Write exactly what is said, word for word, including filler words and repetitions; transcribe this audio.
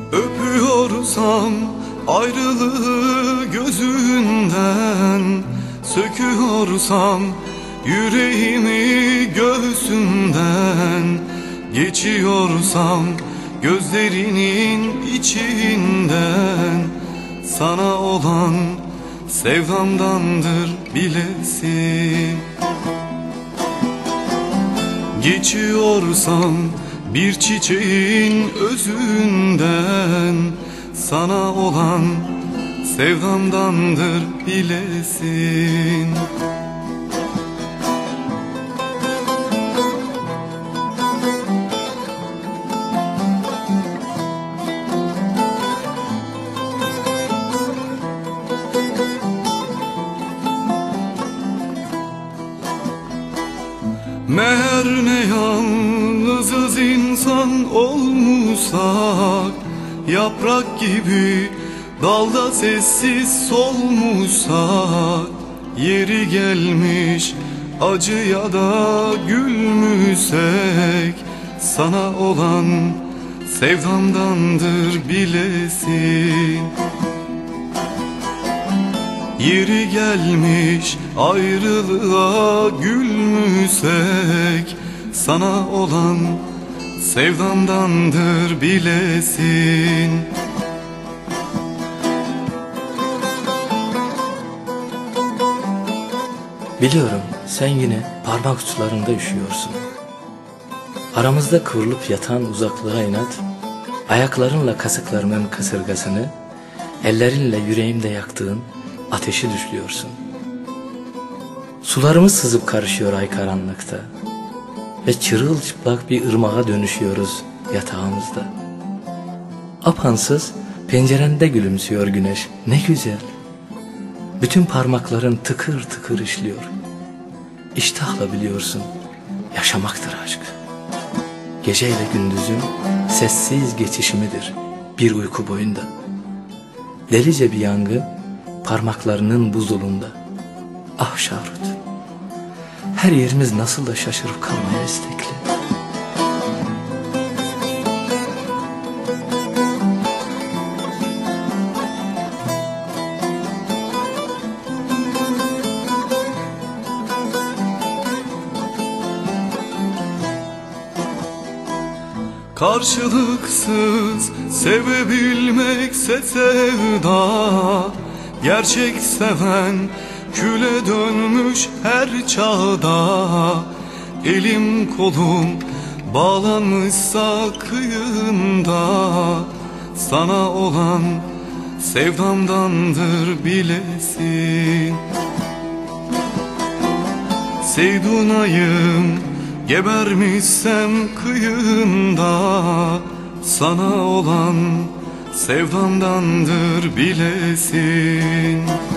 Öpüyorsam ayrılığı gözünden, söküyorsam yüreğimi göğsünden, geçiyorsam gözlerinin içinden, sana olan sevdamdandır bilesin. Geçiyorsam bir çiçeğin özünden, sana olan sevdamdandır bilesin. Meğer ne yalnızız insan olmuşsak, yaprak gibi dalda sessiz solmuşsak, yeri gelmiş acıya da gülmüşsek, sana olan sevdamdandır bilesin. Yeri gelmiş ayrılığa gülmüşsek, sana olan sevdamdandır bilesin. Biliyorum sen yine parmak uçlarında üşüyorsun. Aramızda kıvrılıp yatan uzaklığa inat, ayaklarınla kasıklarımın kasırgasını, ellerinle yüreğimde yaktığın ateşi düşlüyorsun. Sularımız sızıp karışıyor ay karanlıkta ve çırılçıplak bir ırmağa dönüşüyoruz yatağımızda. Apansız pencerende gülümsüyor güneş, ne güzel. Bütün parmakların tıkır tıkır işliyor. İştahla biliyorsun, yaşamaktır aşk. Geceyle gündüzün sessiz geçişimidir bir uyku boyunda. Delice bir yangın parmaklarının buzulunda. Ah Şahrut, her yerimiz nasıl da şaşırıp kalmaya istekli. Karşılıksız sevebilmekse sevda, gerçek seven küle dönmüş her çağda. Elim kolum bağlanmışsa kıyında, sana olan sevdamdandır bilesin. Seydunayım gebermişsem kıyında, sana olan sevdamdandır bilesin.